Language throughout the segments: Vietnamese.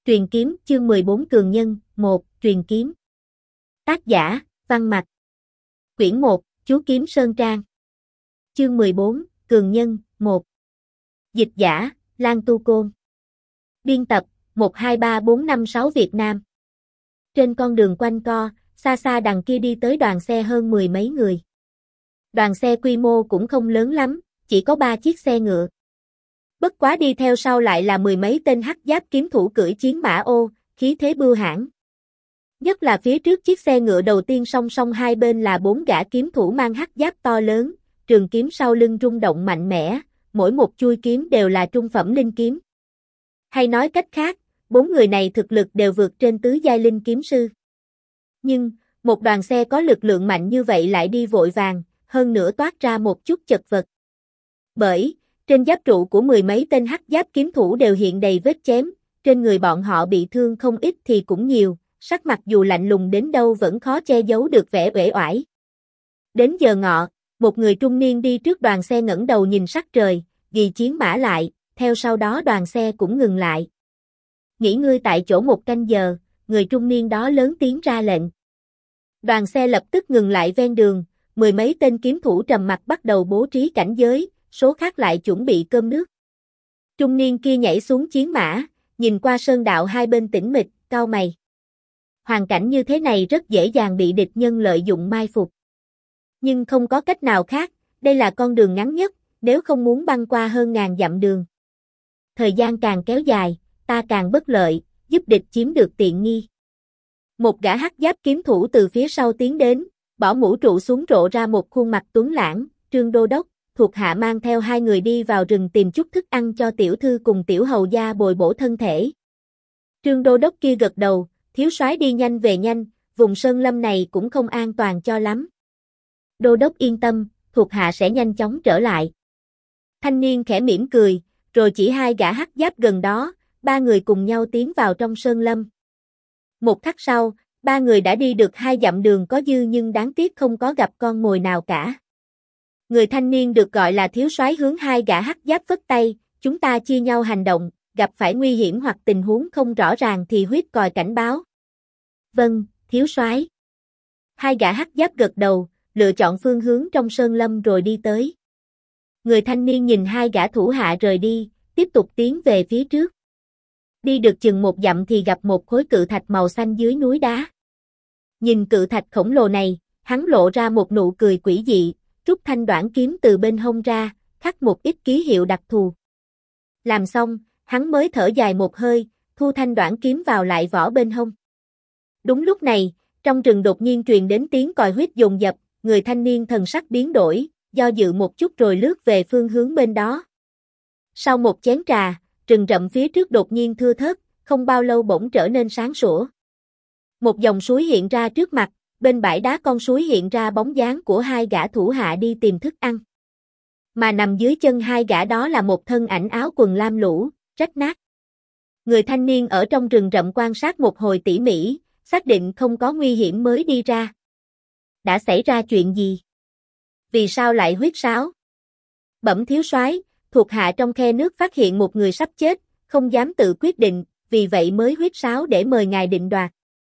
Truyền kiếm, chương 14 Cường Nhân, 1, Truyền kiếm. Tác giả, Văn Mạch. Quyển 1, Chú Kiếm Sơn Trang. Chương 14, Cường Nhân, 1. Dịch giả, Lan Tu Côn. Biên tập, 123456 Việt Nam. Trên con đường quanh co, xa xa đằng kia đi tới đoàn xe hơn 10 mấy người. Đoàn xe quy mô cũng không lớn lắm, chỉ có 3 chiếc xe ngựa. Bất quá đi theo sau lại là 10 mấy tên hắc giáp kiếm thủ cưỡi chiến mã ô, khí thế bưu hãn. Nhất là phía trước chiếc xe ngựa đầu tiên song song hai bên là 4 gã kiếm thủ mang hắc giáp to lớn, trường kiếm sau lưng rung động mạnh mẽ, mỗi một chuôi kiếm đều là trung phẩm linh kiếm. Hay nói cách khác, 4 người này thực lực đều vượt trên tứ giai linh kiếm sư. Nhưng, một đoàn xe có lực lượng mạnh như vậy lại đi vội vàng, hơn nữa toát ra một chút chật vật. Bởi, trên giáp trụ của 10 mấy tên hắc giáp kiếm thủ đều hiện đầy vết chém, trên người bọn họ bị thương không ít thì cũng nhiều, sắc mặt dù lạnh lùng đến đâu vẫn khó che giấu được vẻ uể oải. Đến giờ ngọ, một người trung niên đi trước đoàn xe ngẩng đầu nhìn sắc trời, ghi chiến mã lại, theo sau đó đoàn xe cũng ngừng lại. Nghỉ ngơi tại chỗ một canh giờ, người trung niên đó lớn tiếng ra lệnh. Đoàn xe lập tức ngừng lại ven đường, 10 mấy tên kiếm thủ trầm mặc bắt đầu bố trí cảnh giới, số khác lại chuẩn bị cơm nước. Trung niên kia nhảy xuống chiến mã, nhìn qua sơn đạo hai bên tĩnh mịch, cau mày. Hoàn cảnh như thế này rất dễ dàng bị địch nhân lợi dụng mai phục. Nhưng không có cách nào khác, đây là con đường ngắn nhất, nếu không muốn băng qua hơn ngàn dặm đường. Thời gian càng kéo dài, ta càng bất lợi, giúp địch chiếm được tiện nghi. Một gã hắc giáp kiếm thủ từ phía sau tiến đến, bỏ mũ trụ xuống rộ ra một khuôn mặt tuấn lãng, Trương Đô Đốc, thuộc hạ mang theo hai người đi vào rừng tìm chút thức ăn cho tiểu thư cùng tiểu hầu gia bồi bổ thân thể. Trương Đô Đốc kia gật đầu, thiếu soái đi nhanh về nhanh, vùng sơn lâm này cũng không an toàn cho lắm. Đô Đốc yên tâm, thuộc hạ sẽ nhanh chóng trở lại. Thanh niên khẽ mỉm cười, rồi chỉ hai gã hắc giáp gần đó, ba người cùng nhau tiến vào trong sơn lâm. Một khắc sau, ba người đã đi được 2 dặm đường có dư nhưng đáng tiếc không có gặp con mồi nào cả. Người thanh niên được gọi là thiếu soái hướng hai gã hắc giáp phất tay, chúng ta chia nhau hành động, gặp phải nguy hiểm hoặc tình huống không rõ ràng thì huýt còi cảnh báo. Vâng, thiếu soái. Hai gã hắc giáp gật đầu, lựa chọn phương hướng trong sơn lâm rồi đi tới. Người thanh niên nhìn hai gã thủ hạ rời đi, tiếp tục tiến về phía trước. Đi được chừng 1 dặm thì gặp một khối cự thạch màu xanh dưới núi đá. Nhìn cự thạch khổng lồ này, hắn lộ ra một nụ cười quỷ dị, rút thanh đoản kiếm từ bên hông ra, khắc một ít ký hiệu đặc thù. Làm xong, hắn mới thở dài một hơi, thu thanh đoản kiếm vào lại vỏ bên hông. Đúng lúc này, trong rừng đột nhiên truyền đến tiếng còi huýt dồn dập, người thanh niên thần sắc biến đổi, do dự một chút rồi lướt về phương hướng bên đó. Sau một chén trà, rừng rậm phía trước đột nhiên thưa thớt, không bao lâu bỗng trở nên sáng sủa. Một dòng suối hiện ra trước mặt, bên bãi đá con suối hiện ra bóng dáng của hai gã thủ hạ đi tìm thức ăn. Mà nằm dưới chân hai gã đó là một thân ảnh áo quần lam lũ, rách nát. Người thanh niên ở trong rừng rậm quan sát một hồi tỉ mỉ, xác định không có nguy hiểm mới đi ra. Đã xảy ra chuyện gì? Vì sao lại huýt sáo? Bẩm thiếu soái, thuộc hạ trong khe nước phát hiện một người sắp chết, không dám tự quyết định, vì vậy mới huýt sáo để mời ngài định đoạt.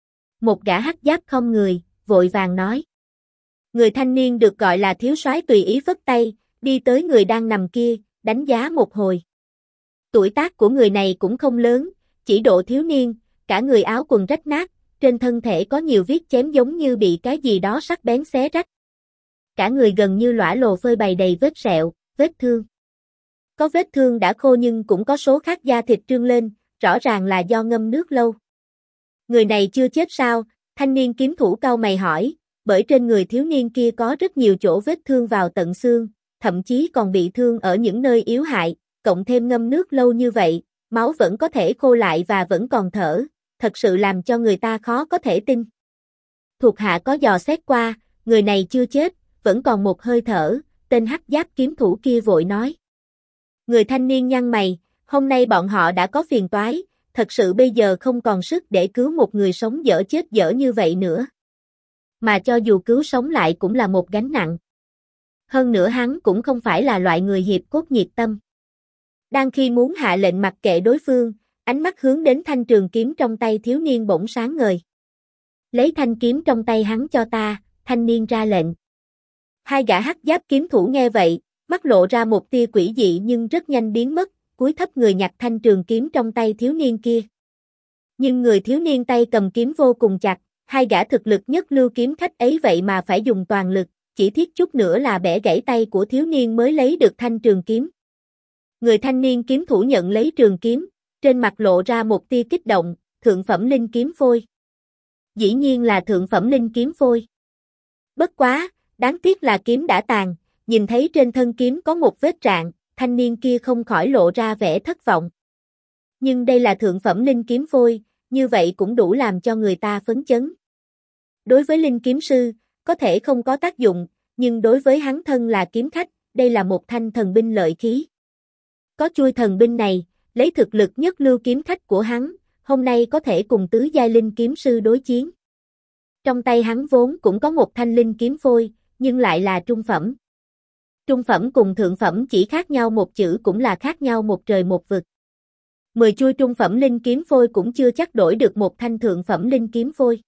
Một gã hắc giáp không người, vội vàng nói. Người thanh niên được gọi là thiếu soái tùy ý phất tay, đi tới người đang nằm kia, đánh giá một hồi. Tuổi tác của người này cũng không lớn, chỉ độ thiếu niên, cả người áo quần rách nát, trên thân thể có nhiều vết chém giống như bị cái gì đó sắc bén xé rách. Cả người gần như lõa lồ phơi bày đầy vết sẹo, vết thương. Có vết thương đã khô nhưng cũng có số khác da thịt trương lên, rõ ràng là do ngâm nước lâu. Người này chưa chết sao? Thanh niên kiếm thủ cau mày hỏi, bởi trên người thiếu niên kia có rất nhiều chỗ vết thương vào tận xương, thậm chí còn bị thương ở những nơi yếu hại, cộng thêm ngâm nước lâu như vậy, máu vẫn có thể khô lại và vẫn còn thở, thật sự làm cho người ta khó có thể tin. Thuộc hạ có dò xét qua, người này chưa chết, vẫn còn một hơi thở, tên hắc giáp kiếm thủ kia vội nói. Người thanh niên nhăn mày, hôm nay bọn họ đã có phiền toái, thật sự bây giờ không còn sức để cứu một người sống dở chết dở như vậy nữa. Mà cho dù cứu sống lại cũng là một gánh nặng. Hơn nữa hắn cũng không phải là loại người hiệp cốt nhiệt tâm. Đang khi muốn hạ lệnh mặc kệ đối phương, ánh mắt hướng đến thanh trường kiếm trong tay thiếu niên bỗng sáng ngời. Lấy thanh kiếm trong tay hắn cho ta, thanh niên ra lệnh. Hai gã hắc giáp kiếm thủ nghe vậy, mắt lộ ra một tia quỷ dị nhưng rất nhanh biến mất, cúi thấp người nhặt thanh trường kiếm trong tay thiếu niên kia. Nhưng người thiếu niên tay cầm kiếm vô cùng chặt, hai gã thực lực nhất lưu kiếm khách ấy vậy mà phải dùng toàn lực, chỉ thiết chút nữa là bẻ gãy tay của thiếu niên mới lấy được thanh trường kiếm. Người thanh niên kiếm thủ nhận lấy trường kiếm, trên mặt lộ ra một tia kích động, thượng phẩm linh kiếm phôi. Dĩ nhiên là thượng phẩm linh kiếm phôi. Bất quá, đáng tiếc là kiếm đã tàn, nhìn thấy trên thân kiếm có một vết rạn, thanh niên kia không khỏi lộ ra vẻ thất vọng. Nhưng đây là thượng phẩm linh kiếm phôi, như vậy cũng đủ làm cho người ta phấn chấn. Đối với linh kiếm sư, có thể không có tác dụng, nhưng đối với hắn thân là kiếm khách, đây là một thanh thần binh lợi khí. Có chuôi thần binh này, lấy thực lực nhất lưu kiếm khách của hắn, hôm nay có thể cùng tứ giai linh kiếm sư đối chiến. Trong tay hắn vốn cũng có một thanh linh kiếm phôi, nhưng lại là trung phẩm. Trung phẩm cùng thượng phẩm chỉ khác nhau một chữ cũng là khác nhau một trời một vực. 10 chuôi trung phẩm linh kiếm phôi cũng chưa chắc đổi được một thanh thượng phẩm linh kiếm phôi.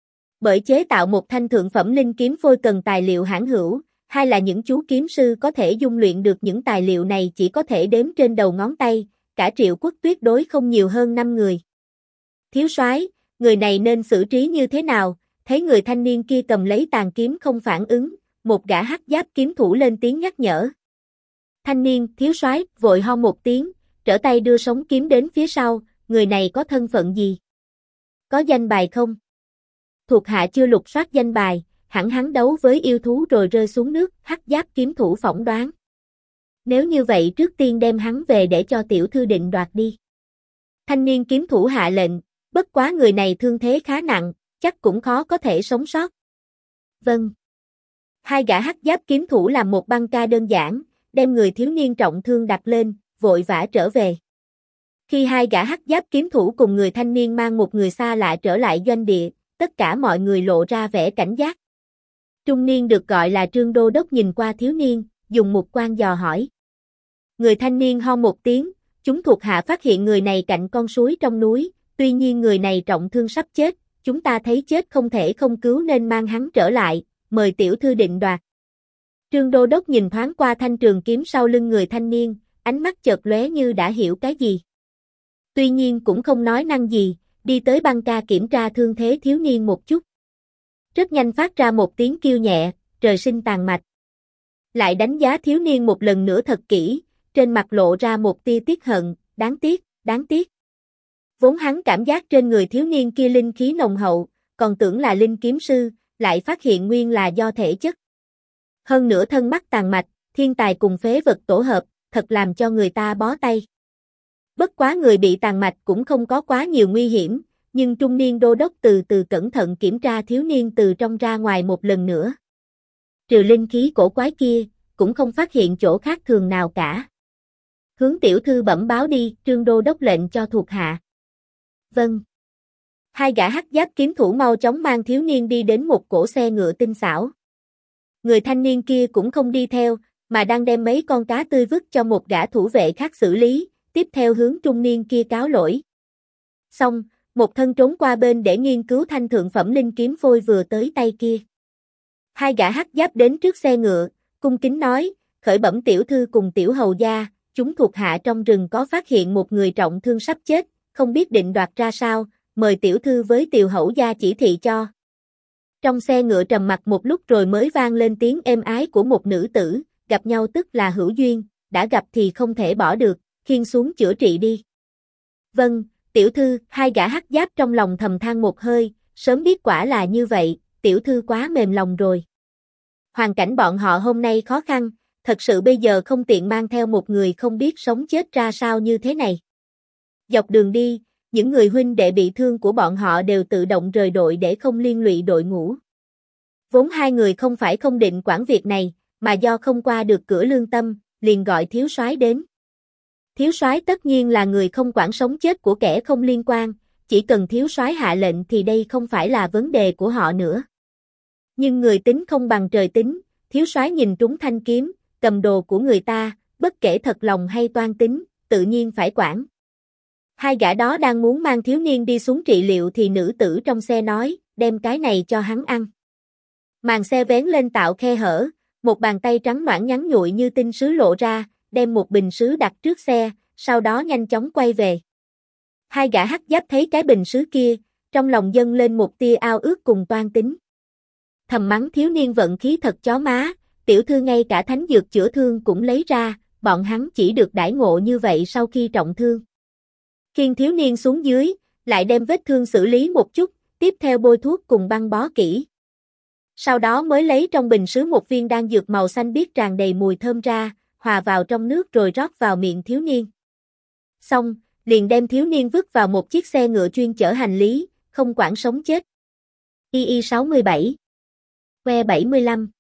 Bởi chế tạo một thanh thượng phẩm linh kiếm phôi cần tài liệu hãn hữu, hay là những chú kiếm sư có thể dung luyện được những tài liệu này chỉ có thể đếm trên đầu ngón tay, cả Triệu Quốc tuyệt đối không nhiều hơn 5 người. Thiếu soái, người này nên xử trí như thế nào? Thấy người thanh niên kia cầm lấy tàn kiếm không phản ứng, một gã hắc giáp kiếm thủ lên tiếng nhắc nhở. Thanh niên, thiếu soái, vội ho một tiếng, trở tay đưa sống kiếm đến phía sau, người này có thân phận gì? Có danh bài không? Thuộc hạ chưa lục soát danh bài, hẳn hắn đấu với yêu thú rồi rơi xuống nước, hắc giáp kiếm thủ phỏng đoán. Nếu như vậy trước tiên đem hắn về để cho tiểu thư định đoạt đi. Thanh niên kiếm thủ hạ lệnh, bất quá người này thương thế khá nặng, chắc cũng khó có thể sống sót. Vâng. Hai gã hắc giáp kiếm thủ làm một băng ca đơn giản, đem người thiếu niên trọng thương đặt lên, vội vã trở về. Khi hai gã hắc giáp kiếm thủ cùng người thanh niên mang một người xa lạ trở lại doanh địa, tất cả mọi người lộ ra vẻ cảnh giác. Trung niên được gọi là Trương Đô Đốc nhìn qua thiếu niên, dùng mục quan dò hỏi. Người thanh niên ho một tiếng, chúng thuộc hạ phát hiện người này cạnh con suối trong núi, tuy nhiên người này trọng thương sắp chết, chúng ta thấy chết không thể không cứu nên mang hắn trở lại, mời tiểu thư định đoạt. Trương Đô Đốc nhìn thoáng qua thanh trường kiếm sau lưng người thanh niên, ánh mắt chợt lóe như đã hiểu cái gì. Tuy nhiên cũng không nói năng gì, đi tới băng ca kiểm tra thương thế thiếu niên một chút. Rất nhanh phát ra một tiếng kêu nhẹ, trời sinh tàn mạch. Lại đánh giá thiếu niên một lần nữa thật kỹ, trên mặt lộ ra một tia tiếc hận, đáng tiếc, đáng tiếc. Vốn hắn cảm giác trên người thiếu niên kia linh khí nồng hậu, còn tưởng là linh kiếm sư, lại phát hiện nguyên là do thể chất. Hơn nữa thân mắc tàn mạch, thiên tài cùng phế vật tổ hợp, thật làm cho người ta bó tay. Bất quá người bị tàn mạch cũng không có quá nhiều nguy hiểm, nhưng trung niên đô đốc từ từ cẩn thận kiểm tra thiếu niên từ trong ra ngoài một lần nữa. Trừ linh khí cổ quái kia, cũng không phát hiện chỗ khác thường nào cả. Hướng tiểu thư bẩm báo đi, Trương Đô Đốc lệnh cho thuộc hạ. Vâng. Hai gã hắc giáp kiếm thủ mau chóng mang thiếu niên đi đến một cỗ xe ngựa tinh xảo. Người thanh niên kia cũng không đi theo, mà đang đem mấy con cá tươi vứt cho một gã thủ vệ khác xử lý, tiếp theo hướng trung niên kia cáo lỗi. Xong, một thân trốn qua bên để nghiên cứu thanh thượng phẩm linh kiếm phôi vừa tới tay kia. Hai gã hắc giáp đến trước xe ngựa, cung kính nói, khởi bẩm tiểu thư cùng tiểu hầu gia, chúng thuộc hạ trong rừng có phát hiện một người trọng thương sắp chết, không biết định đoạt ra sao, mời tiểu thư với tiểu hầu gia chỉ thị cho. Trong xe ngựa trầm mặc một lúc rồi mới vang lên tiếng êm ái của một nữ tử, gặp nhau tức là hữu duyên, đã gặp thì không thể bỏ được, khiêng xuống chữa trị đi. Vâng, tiểu thư, hai gã hắc giáp trong lòng thầm than một hơi, sớm biết quả là như vậy, tiểu thư quá mềm lòng rồi. Hoàn cảnh bọn họ hôm nay khó khăn, thật sự bây giờ không tiện mang theo một người không biết sống chết ra sao như thế này. Dọc đường đi, những người huynh đệ bị thương của bọn họ đều tự động rời đội để không liên lụy đội ngũ. Vốn hai người không phải không định quản việc này, mà do không qua được cửa lương tâm, liền gọi thiếu soái đến. Thiếu soái tất nhiên là người không quản sống chết của kẻ không liên quan, chỉ cần thiếu soái hạ lệnh thì đây không phải là vấn đề của họ nữa. Nhưng người tính không bằng trời tính, thiếu soái nhìn trúng thanh kiếm, cầm đồ của người ta, bất kể thật lòng hay toan tính, tự nhiên phải quản. Hai gã đó đang muốn mang thiếu niên đi xuống trị liệu thì nữ tử trong xe nói, đem cái này cho hắn ăn. Màn xe vén lên tạo khe hở, một bàn tay trắng nõn nhắn nhụi như tinh sứ lộ ra, đem một bình sứ đặt trước xe, sau đó nhanh chóng quay về. Hai gã hắc giáp thấy cái bình sứ kia, trong lòng dâng lên một tia ao ước cùng toan tính. Thầm mắng thiếu niên vận khí thật chó má, tiểu thư ngay cả thánh dược chữa thương cũng lấy ra, bọn hắn chỉ được đãi ngộ như vậy sau khi trọng thương. Khiêng thiếu niên xuống dưới, lại đem vết thương xử lý một chút, tiếp theo bôi thuốc cùng băng bó kỹ. Sau đó mới lấy trong bình sứ một viên đan dược màu xanh biếc tràn đầy mùi thơm ra, hòa vào trong nước rồi rót vào miệng thiếu niên. Xong, liền đem thiếu niên vứt vào một chiếc xe ngựa chuyên chở hành lý, không quản sống chết. II 67 Que 75